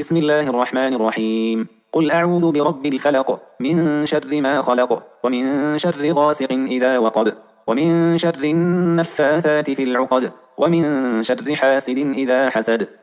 بسم الله الرحمن الرحيم. قل أعوذ برب الفلق من شر ما خلق ومن شر غاسق إذا وقب ومن شر النفاثات في العقد ومن شر حاسد إذا حسد